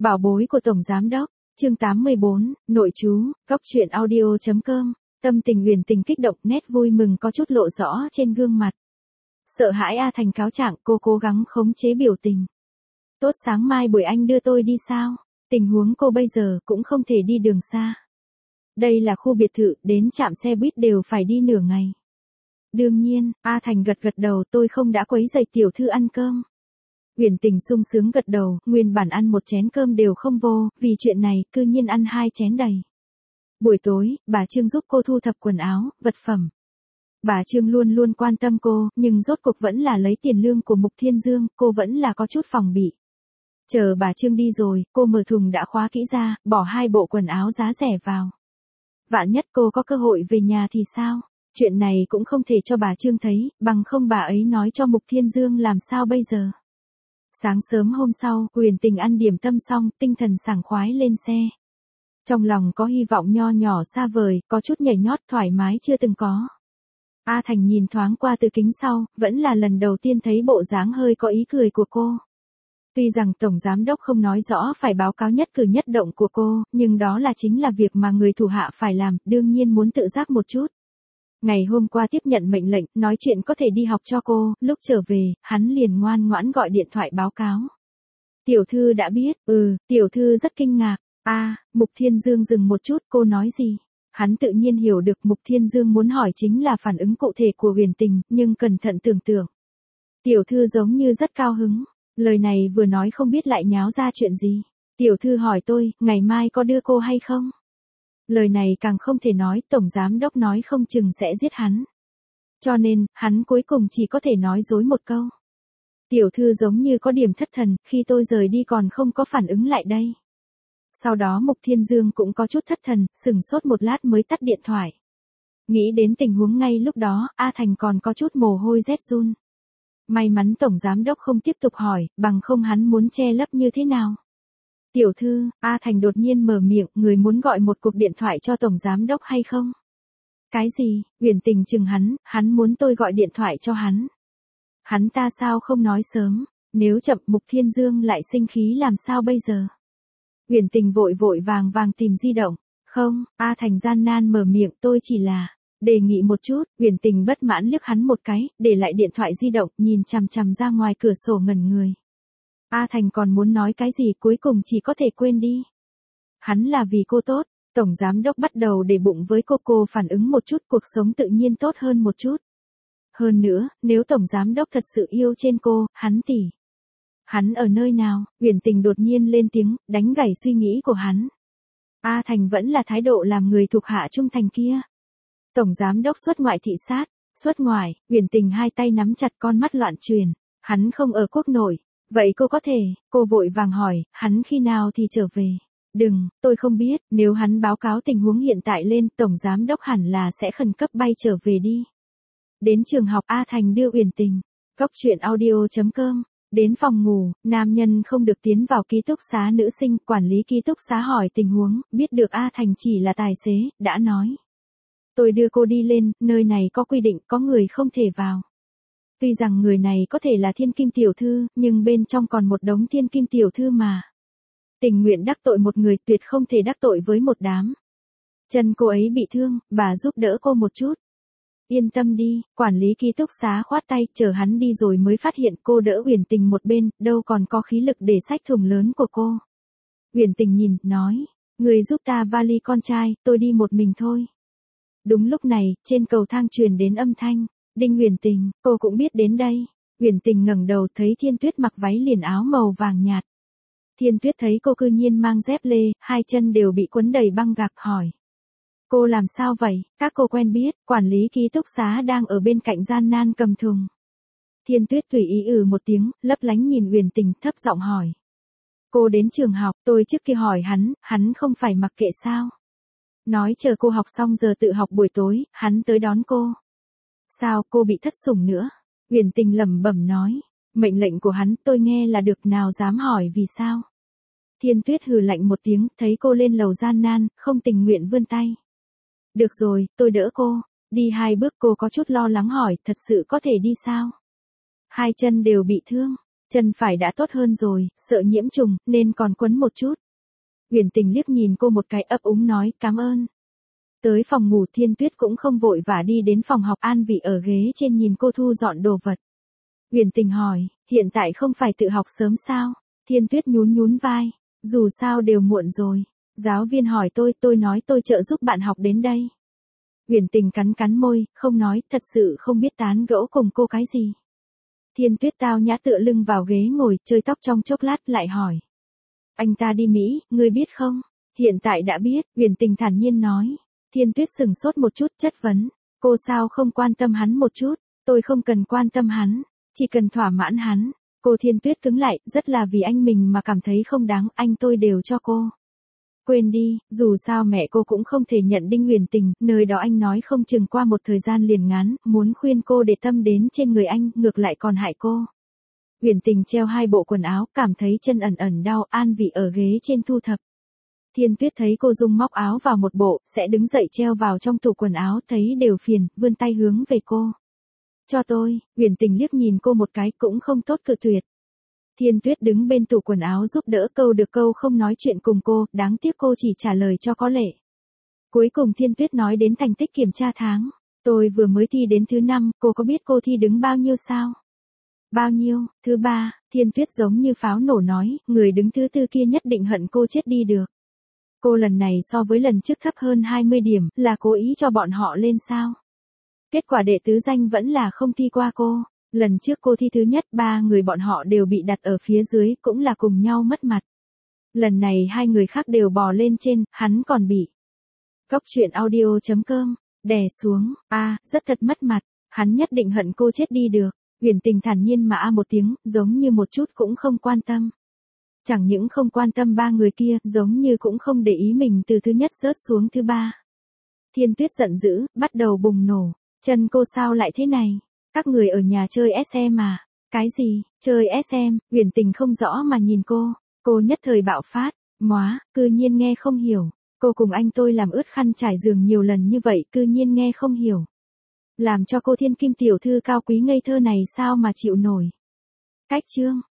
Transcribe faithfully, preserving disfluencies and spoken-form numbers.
Bảo bối của Tổng Giám Đốc, chương tám mươi bốn, nội chú, góc truyện audio chấm com, tâm tình Huyền Tình kích động, nét vui mừng có chút lộ rõ trên gương mặt. Sợ hãi A Thành cáo trạng, cô cố gắng khống chế biểu tình. Tốt, sáng mai buổi anh đưa tôi đi sao? Tình huống cô bây giờ cũng không thể đi đường xa. Đây là khu biệt thự, đến trạm xe buýt đều phải đi nửa ngày. Đương nhiên, A Thành gật gật đầu, tôi không đã quấy rầy tiểu thư ăn cơm. Huyền Tình sung sướng gật đầu, nguyên bản ăn một chén cơm đều không vô, vì chuyện này, cư nhiên ăn hai chén đầy. Buổi tối, bà Trương giúp cô thu thập quần áo, vật phẩm. Bà Trương luôn luôn quan tâm cô, nhưng rốt cuộc vẫn là lấy tiền lương của Mục Thiên Dương, cô vẫn là có chút phòng bị. Chờ bà Trương đi rồi, cô mở thùng đã khóa kỹ ra, bỏ hai bộ quần áo giá rẻ vào. Vạn nhất cô có cơ hội về nhà thì sao? Chuyện này cũng không thể cho bà Trương thấy, bằng không bà ấy nói cho Mục Thiên Dương làm sao bây giờ. Sáng sớm hôm sau, Huyền Tình ăn điểm tâm xong, tinh thần sảng khoái lên xe. Trong lòng có hy vọng nho nhỏ xa vời, có chút nhảy nhót thoải mái chưa từng có. A Thành nhìn thoáng qua từ kính sau, vẫn là lần đầu tiên thấy bộ dáng hơi có ý cười của cô. Tuy rằng Tổng Giám Đốc không nói rõ phải báo cáo nhất cử nhất động của cô, nhưng đó là chính là việc mà người thủ hạ phải làm, đương nhiên muốn tự giác một chút. Ngày hôm qua tiếp nhận mệnh lệnh, nói chuyện có thể đi học cho cô, lúc trở về, hắn liền ngoan ngoãn gọi điện thoại báo cáo. Tiểu thư đã biết, ừ, tiểu thư rất kinh ngạc. A, à, Mục Thiên Dương dừng một chút, cô nói gì? Hắn tự nhiên hiểu được Mục Thiên Dương muốn hỏi chính là phản ứng cụ thể của Huyền Tình, nhưng cẩn thận tưởng tượng. Tiểu thư giống như rất cao hứng, lời này vừa nói không biết lại nháo ra chuyện gì. Tiểu thư hỏi tôi, ngày mai có đưa cô hay không? Lời này càng không thể nói, Tổng Giám Đốc nói không chừng sẽ giết hắn. Cho nên, hắn cuối cùng chỉ có thể nói dối một câu. Tiểu thư giống như có điểm thất thần, khi tôi rời đi còn không có phản ứng lại đây. Sau đó Mục Thiên Dương cũng có chút thất thần, sửng sốt một lát mới tắt điện thoại. Nghĩ đến tình huống ngay lúc đó, A Thành còn có chút mồ hôi rét run. May mắn Tổng Giám Đốc không tiếp tục hỏi, bằng không hắn muốn che lấp như thế nào. Tiểu thư, A Thành đột nhiên mở miệng, người muốn gọi một cuộc điện thoại cho Tổng Giám Đốc hay không? Cái gì? Huyền Tình chừng hắn, hắn muốn tôi gọi điện thoại cho hắn. Hắn ta sao không nói sớm, nếu chậm Mục Thiên Dương lại sinh khí làm sao bây giờ? Huyền Tình vội vội vàng vàng tìm di động, không, A Thành gian nan mở miệng, tôi chỉ là, đề nghị một chút. Huyền Tình bất mãn liếc hắn một cái, để lại điện thoại di động, nhìn chằm chằm ra ngoài cửa sổ ngẩn người. A Thành còn muốn nói cái gì cuối cùng chỉ có thể quên đi. Hắn là vì cô tốt, Tổng Giám Đốc bắt đầu để bụng với cô cô phản ứng một chút cuộc sống tự nhiên tốt hơn một chút. Hơn nữa, nếu Tổng Giám Đốc thật sự yêu trên cô, hắn tỷ. Hắn ở nơi nào? Huyền Tình đột nhiên lên tiếng, đánh gãy suy nghĩ của hắn. A Thành vẫn là thái độ làm người thuộc hạ trung thành kia. Tổng Giám Đốc xuất ngoại thị sát, xuất ngoại, Huyền Tình hai tay nắm chặt con mắt loạn truyền, hắn không ở quốc nội. Vậy cô có thể, cô vội vàng hỏi, hắn khi nào thì trở về? Đừng, tôi không biết, nếu hắn báo cáo tình huống hiện tại lên, Tổng Giám Đốc hẳn là sẽ khẩn cấp bay trở về đi. Đến trường học, A Thành đưa Huyền Tình, góc truyện audio chấm com, đến phòng ngủ, nam nhân không được tiến vào ký túc xá nữ sinh, quản lý ký túc xá hỏi tình huống, biết được A Thành chỉ là tài xế, đã nói. Tôi đưa cô đi lên, nơi này có quy định có người không thể vào. Tuy rằng người này có thể là thiên kim tiểu thư, nhưng bên trong còn một đống thiên kim tiểu thư mà. Tình nguyện đắc tội một người tuyệt không thể đắc tội với một đám. Chân cô ấy bị thương, bà giúp đỡ cô một chút. Yên tâm đi, quản lý ký túc xá khoát tay, chờ hắn đi rồi mới phát hiện cô đỡ Huyền Tình một bên, đâu còn có khí lực để xách thùng lớn của cô. Huyền Tình nhìn, nói, người giúp ta vali con trai, tôi đi một mình thôi. Đúng lúc này, trên cầu thang truyền đến âm thanh. Đinh Huyền Tình, cô cũng biết đến đây. Huyền Tình ngẩng đầu thấy Thiên Tuyết mặc váy liền áo màu vàng nhạt. Thiên Tuyết thấy cô cư nhiên mang dép lê, hai chân đều bị quấn đầy băng gạc, hỏi. Cô làm sao vậy? Các cô quen biết, quản lý ký túc xá đang ở bên cạnh gian nan cầm thùng. Thiên Tuyết tùy ý ừ một tiếng, lấp lánh nhìn Huyền Tình, thấp giọng hỏi. Cô đến trường học, tôi trước kia hỏi hắn, hắn không phải mặc kệ sao? Nói chờ cô học xong giờ tự học buổi tối, hắn tới đón cô. Sao cô bị thất sủng nữa? Huyền Tình lẩm bẩm nói. Mệnh lệnh của hắn tôi nghe là được, nào dám hỏi vì sao? Thiên Tuyết hừ lạnh một tiếng, thấy cô lên lầu gian nan, không tình nguyện vươn tay. Được rồi, tôi đỡ cô. Đi hai bước cô có chút lo lắng hỏi, thật sự có thể đi sao? Hai chân đều bị thương. Chân phải đã tốt hơn rồi, sợ nhiễm trùng, nên còn quấn một chút. Uyển Tình liếc nhìn cô một cái ấp úng nói cảm ơn. Tới phòng ngủ Thiên Tuyết cũng không vội vã đi đến phòng học an vị ở ghế trên nhìn cô thu dọn đồ vật. Uyển Tình hỏi, hiện tại không phải tự học sớm sao? Thiên Tuyết nhún nhún vai, dù sao đều muộn rồi. Giáo viên hỏi tôi, tôi nói tôi trợ giúp bạn học đến đây. Uyển Tình cắn cắn môi, không nói, thật sự không biết tán gẫu cùng cô cái gì. Thiên Tuyết tao nhã tựa lưng vào ghế ngồi, chơi tóc trong chốc lát lại hỏi. Anh ta đi Mỹ, ngươi biết không? Hiện tại đã biết, Uyển Tình thản nhiên nói. Thiên Tuyết sừng sốt một chút chất vấn. Cô sao không quan tâm hắn một chút? Tôi không cần quan tâm hắn, chỉ cần thỏa mãn hắn. Cô Thiên Tuyết cứng lại, rất là vì anh mình mà cảm thấy không đáng, anh tôi đều cho cô. Quên đi, dù sao mẹ cô cũng không thể nhận Đinh Uyển Tình, nơi đó anh nói không chừng qua một thời gian liền ngán, muốn khuyên cô để tâm đến trên người anh, ngược lại còn hại cô. Uyển Tình treo hai bộ quần áo, cảm thấy chân ẩn ẩn đau, an vị ở ghế trên thu thập. Thiên Tuyết thấy cô Dung móc áo vào một bộ, sẽ đứng dậy treo vào trong tủ quần áo, thấy đều phiền, vươn tay hướng về cô. Cho tôi, Uyển Tình liếc nhìn cô một cái cũng không tốt cự tuyệt. Thiên Tuyết đứng bên tủ quần áo giúp đỡ câu được câu không nói chuyện cùng cô, đáng tiếc cô chỉ trả lời cho có lệ. Cuối cùng Thiên Tuyết nói đến thành tích kiểm tra tháng. Tôi vừa mới thi đến thứ năm, cô có biết cô thi đứng bao nhiêu sao? Bao nhiêu? Thứ ba, Thiên Tuyết giống như pháo nổ nói, người đứng thứ tư kia nhất định hận cô chết đi được. Cô lần này so với lần trước thấp hơn hai mươi điểm, là cố ý cho bọn họ lên sao? Kết quả đệ tứ danh vẫn là không thi qua cô. Lần trước cô thi thứ nhất, ba người bọn họ đều bị đặt ở phía dưới, cũng là cùng nhau mất mặt. Lần này hai người khác đều bò lên trên, hắn còn bị. Góc truyện audio chấm com, đè xuống, a, à, rất thật mất mặt, hắn nhất định hận cô chết đi được. Uyển Tình thản nhiên mà a một tiếng, giống như một chút cũng không quan tâm. Chẳng những không quan tâm ba người kia, giống như cũng không để ý mình từ thứ nhất rớt xuống thứ ba. Thiên Tuyết giận dữ, bắt đầu bùng nổ. Chân cô sao lại thế này? Các người ở nhà chơi ét em à? Cái gì? Chơi ét em? Uyển Tình không rõ mà nhìn cô. Cô nhất thời bạo phát. Móa, cư nhiên nghe không hiểu. Cô cùng anh tôi làm ướt khăn trải giường nhiều lần như vậy, cư nhiên nghe không hiểu. Làm cho cô thiên kim tiểu thư cao quý ngây thơ này sao mà chịu nổi. Cách chương.